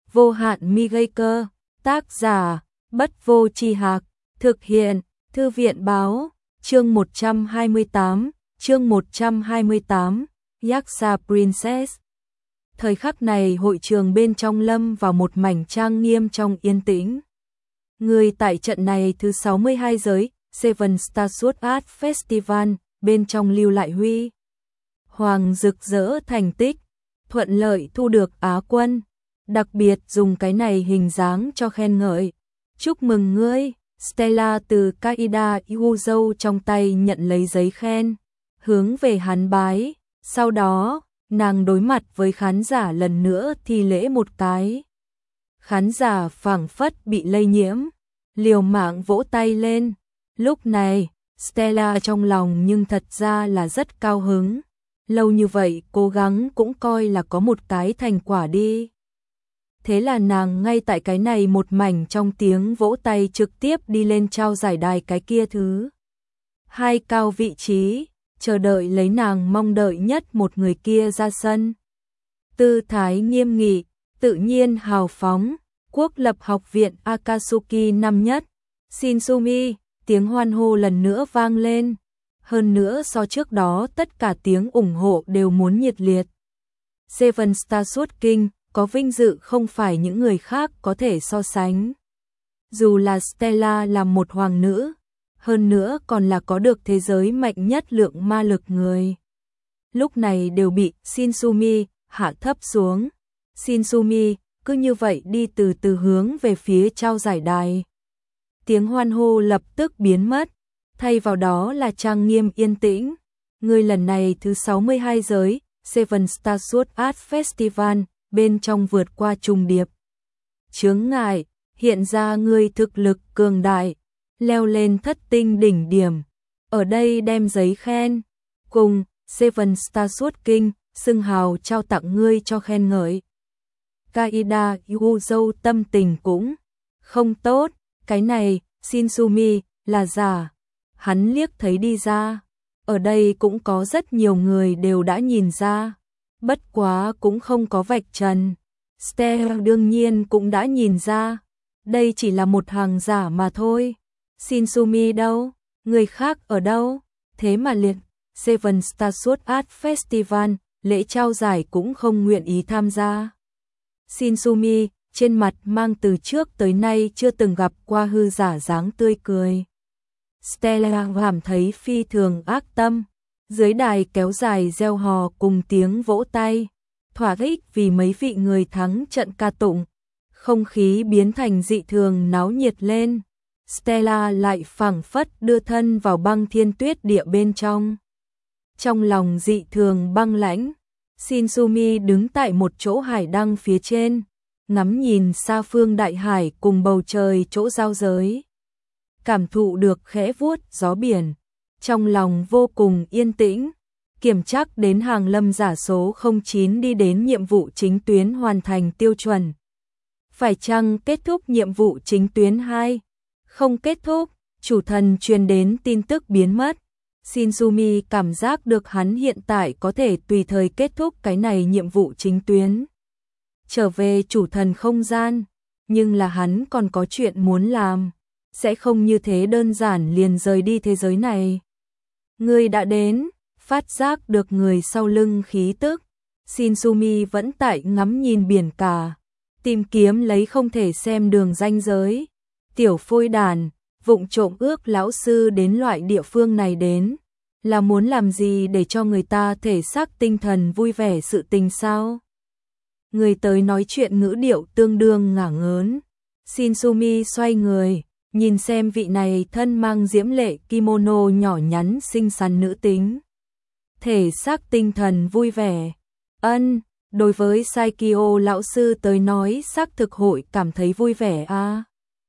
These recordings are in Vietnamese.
vô hạn mi gây cơ, tác giả, Bất Vô Tri Hạc, thực hiện, Thư viện Báo, chương 128, Yaksa Princess. Thời khắc này hội trường bên trong lâm vào một mảnh trang nghiêm trong yên tĩnh. Người tại trận này thứ 62 giới, Seven Star Sword Art Festival, bên trong lưu lại huy hoàng rực rỡ thành tích, thuận lợi thu được Á quân, đặc biệt dùng cái này hình dáng cho khen ngợi. Chúc mừng ngươi, Stella từ Kaida Yuzou trong tay nhận lấy giấy khen, hướng về hắn bái, sau đó, nàng đối mặt với khán giả lần nữa thi lễ một cái. Khán giả phảng phất bị lây nhiễm, liều mạng vỗ tay lên, lúc này, Stella trong lòng nhưng thật ra là rất cao hứng, lâu như vậy cố gắng cũng coi là có một cái thành quả đi. Thế là nàng ngay tại cái này một mảnh trong tiếng vỗ tay trực tiếp đi lên trao giải đài cái kia thứ hai cao vị trí, chờ đợi lấy nàng mong đợi nhất một người kia ra sân. Tư thái nghiêm nghị, tự nhiên hào phóng, Quốc lập học viện Akatsuki năm nhất, Shinsumi, tiếng hoan hô lần nữa vang lên. Hơn nữa so trước đó tất cả tiếng ủng hộ đều muốn nhiệt liệt. Seven Star Sword King có vinh dự không phải những người khác có thể so sánh. Dù là Stella là một hoàng nữ, hơn nữa còn là có được thế giới mạnh nhất lượng ma lực người. Lúc này đều bị Shinsumi hạ thấp xuống. Shinsumi cứ như vậy đi từ từ hướng về phía trao giải đài. Tiếng hoan hô lập tức biến mất, thay vào đó là trang nghiêm yên tĩnh. Người lần này thứ 62 giới, Seven Star Sword Art Festival, bên trong vượt qua trùng điệp chướng ngại, hiện ra người thực lực cường đại, leo lên thất tinh đỉnh điểm. Ở đây đem giấy khen cùng Seven Star Sword King xưng hào trao tặng ngươi cho khen ngợi. Kaida Yuzou tâm tình cũng không tốt, cái này Shinsumi là giả. Hắn liếc thấy đi ra, ở đây cũng có rất nhiều người đều đã nhìn ra, bất quá cũng không có vạch trần. Stella đương nhiên cũng đã nhìn ra, đây chỉ là một hàng giả mà thôi. Shinsumi đâu? Người khác ở đâu? Thế mà liệt Seven Star Sword Art Festival, lễ trao giải cũng không nguyện ý tham gia. Shinsumi trên mặt mang từ trước tới nay chưa từng gặp qua hư giả dáng tươi cười. Stella cảm thấy phi thường ác tâm, dưới đài kéo dài reo hò cùng tiếng vỗ tay, thỏa thích vì mấy vị người thắng trận ca tụng, không khí biến thành dị thường náo nhiệt lên. Stella lại phảng phất đưa thân vào băng thiên tuyết địa bên trong. Trong lòng dị thường băng lãnh, Shinsumi đứng tại một chỗ hải đăng phía trên, ngắm nhìn xa phương đại hải cùng bầu trời chỗ giao giới. Cảm thụ được khẽ vuốt gió biển, trong lòng vô cùng yên tĩnh, kiểm chắc đến hàng lâm giả số 09 đi đến nhiệm vụ chính tuyến hoàn thành tiêu chuẩn. Phải chăng kết thúc nhiệm vụ chính tuyến 2? Không kết thúc, chủ thần truyền đến tin tức biến mất. Shinsumi cảm giác được hắn hiện tại có thể tùy thời kết thúc cái này nhiệm vụ chính tuyến, trở về chủ thần không gian, nhưng là hắn còn có chuyện muốn làm, sẽ không như thế đơn giản liền rời đi thế giới này. Người đã đến, phát giác được người sau lưng khí tức, Shinsumi vẫn tại ngắm nhìn biển cả, tìm kiếm lấy không thể xem đường ranh giới. Tiểu phôi đàn, vụng trộm ước lão sư đến loại địa phương này đến, là muốn làm gì để cho người ta thể xác tinh thần vui vẻ sự tình sao? Người tới nói chuyện ngữ điệu tương đương ngả ngớn. Shinsumi xoay người, nhìn xem vị này thân mang diễm lệ kimono nhỏ nhắn xinh xắn nữ tính. Thể xác tinh thần vui vẻ. Đối với Saikyo lão sư tới nói xác thực hội cảm thấy vui vẻ à?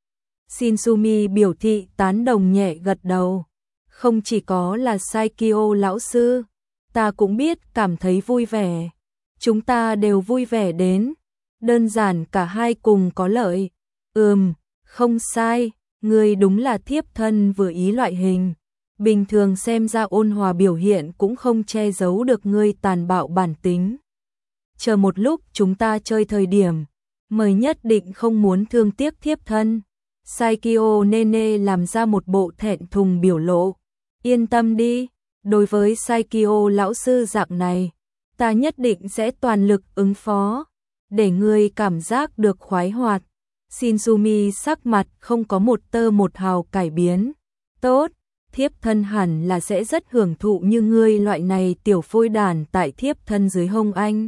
Shinsumi biểu thị tán đồng nhẹ gật đầu. Không chỉ có là Saikyo lão sư, ta cũng biết cảm thấy vui vẻ. Chúng ta đều vui vẻ đến, đơn giản cả hai cùng có lợi. Không sai, ngươi đúng là thiếp thân vừa ý loại hình. Bình thường xem ra ôn hòa biểu hiện cũng không che giấu được ngươi tàn bạo bản tính. Chờ một lúc chúng ta chơi thời điểm, mời nhất định không muốn thương tiếc thiếp thân. Saikyo Nene làm ra một bộ thẹn thùng biểu lộ. Yên tâm đi, đối với Saikyo lão sư dạng này, ta nhất định sẽ toàn lực ứng phó, để ngươi cảm giác được khoái hoạt. Shinzumi sắc mặt không có một tơ một hào cải biến. Tốt, thiếp thân hẳn là sẽ rất hưởng thụ như ngươi loại này tiểu phôi đản tại thiếp thân dưới hông anh.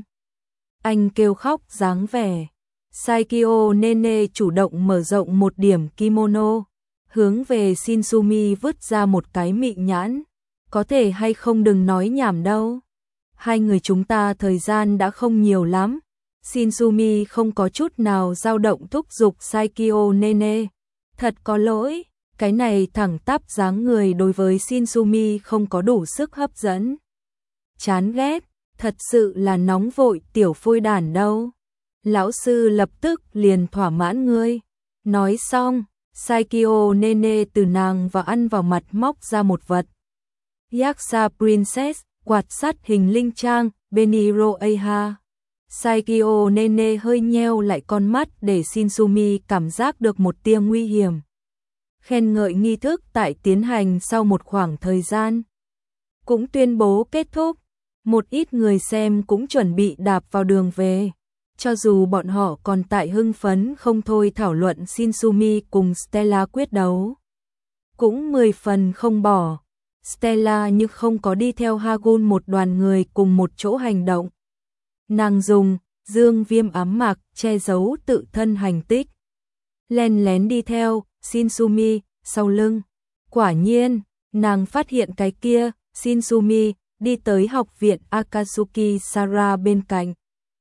Anh kêu khóc dáng vẻ. Saikyo Nene chủ động mở rộng một điểm kimono, hướng về Shinzumi vứt ra một cái mị nhãn. Có thể hay không đừng nói nhảm đâu. Hai người chúng ta thời gian đã không nhiều lắm. Shinzumi không có chút nào dao động thúc giục Saikyo Nene. Thật có lỗi, cái này thẳng tắp dáng người đối với Shinzumi không có đủ sức hấp dẫn. Chán ghét, thật sự là nóng vội tiểu phôi đản đâu. Lão sư lập tức liền thỏa mãn ngươi. Nói xong, Saikyo Nene từ nàng và ăn vào mặt móc ra một vật. Yaksa Princess, quạt sắt hình linh trang, Beniro Aha. Saikyo Nene hơi nheo lại con mắt để Shinzumi cảm giác được một tia nguy hiểm. Khen ngợi nghi thức tại tiến hành sau một khoảng thời gian cũng tuyên bố kết thúc. Một ít người xem cũng chuẩn bị đạp vào đường về. Cho dù bọn họ còn tại hưng phấn không thôi thảo luận Shinzumi cùng Stella quyết đấu, cũng 10 phần không bỏ. Stella như không có đi theo Hagun một đoàn người cùng một chỗ hành động. Nàng dùng dương viêm ám mạc che giấu tự thân hành tích, len lén đi theo Shinzumi sau lưng. Quả nhiên, nàng phát hiện cái kia, Shinzumi đi tới học viện Akatsuki Sara bên cạnh.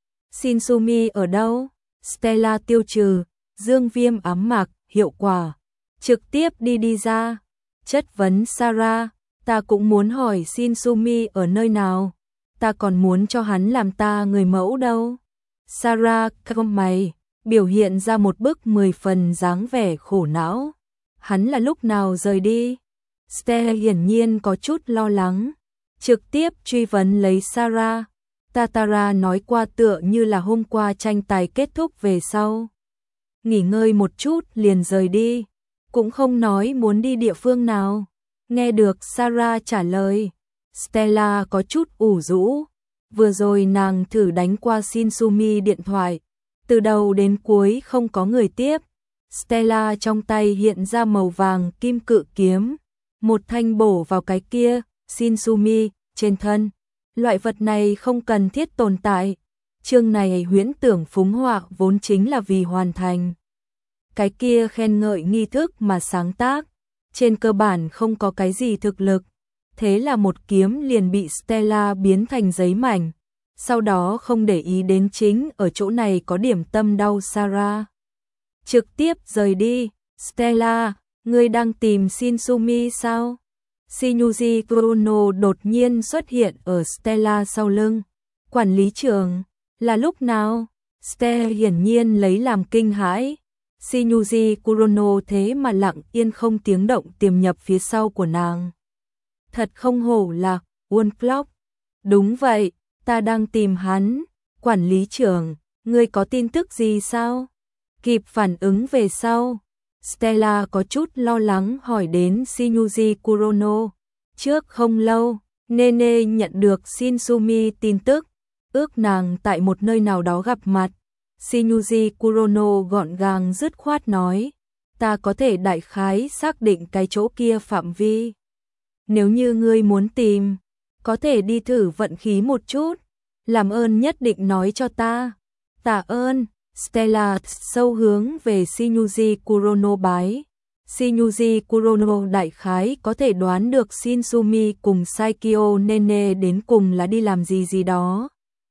Shinzumi ở đâu? Stella tiêu trừ dương viêm ám mạc hiệu quả, trực tiếp đi ra. Chất vấn Sara, ta cũng muốn hỏi Shinzumi ở nơi nào, ta còn muốn cho hắn làm ta người mẫu đâu. Sara cau mày, biểu hiện ra một bức 10 phần dáng vẻ khổ não. Hắn là lúc nào rời đi? Stella hiển nhiên có chút lo lắng, trực tiếp truy vấn lấy Sara. Tatara nói qua tựa như là hôm qua tranh tài kết thúc về sau, nghỉ ngơi một chút liền rời đi, cũng không nói muốn đi địa phương nào. Nghe được Sara trả lời, Stella có chút ủ rũ. Vừa rồi nàng thử đánh qua Shinzumi điện thoại, từ đầu đến cuối không có người tiếp. Stella trong tay hiện ra màu vàng kim cự kiếm, một thanh bổ vào cái kia Shinzumi trên thân. Loại vật này không cần thiết tồn tại. Chương này huyễn tưởng phúng họa vốn chính là vì hoàn thành cái kia khen ngợi nghi thức mà sáng tác. Trên cơ bản không có cái gì thực lực. Thế là một kiếm liền bị Stella biến thành giấy mảnh. Sau đó không để ý đến chính ở chỗ này có điểm tâm đau Sara, trực tiếp rời đi. Stella, ngươi đang tìm Shinzumi sao? Shinyuji Kurono đột nhiên xuất hiện ở Stella sau lưng. Quản lý trưởng, là lúc nào? Stella hiển nhiên lấy làm kinh hãi. Shinyuji Kurono thế mà lặng yên không tiếng động tiềm nhập phía sau của nàng. Thật không hổ là One Clock. Đúng vậy, ta đang tìm hắn. Quản lý trưởng, ngươi có tin tức gì sao? Kịp phản ứng về sau, Stella có chút lo lắng hỏi đến Shinyuji Kurono. Trước không lâu, Nene nhận được Shinzumi tin tức, ước nàng tại một nơi nào đó gặp mặt. Shinyuji Kurono gọn gàng dứt khoát nói, ta có thể đại khái xác định cái chỗ kia phạm vi. Nếu như ngươi muốn tìm, có thể đi thử vận khí một chút, làm ơn nhất định nói cho ta. Tạ ơn. Stella sâu hướng về Shinyuji Kurono bái. Shinyuji Kurono đại khái có thể đoán được Shinzumi cùng Saikyo Nene đến cùng là đi làm gì đó.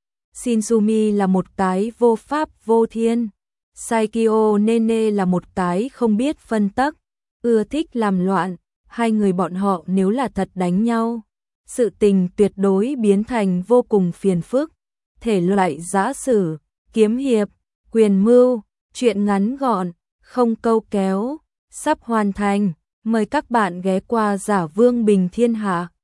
Shinzumi là một cái vô pháp vô thiên, Saikyo Nene là một cái không biết phân tắc, ưa thích làm loạn. Hai người bọn họ nếu là thật đánh nhau, sự tình tuyệt đối biến thành vô cùng phiền phức. Thể loại giã sử, kiếm hiệp, quyền mưu, truyện ngắn gọn, không câu kéo, sắp hoàn thành. Mời các bạn ghé qua Giả Vương Bình Thiên Hạ.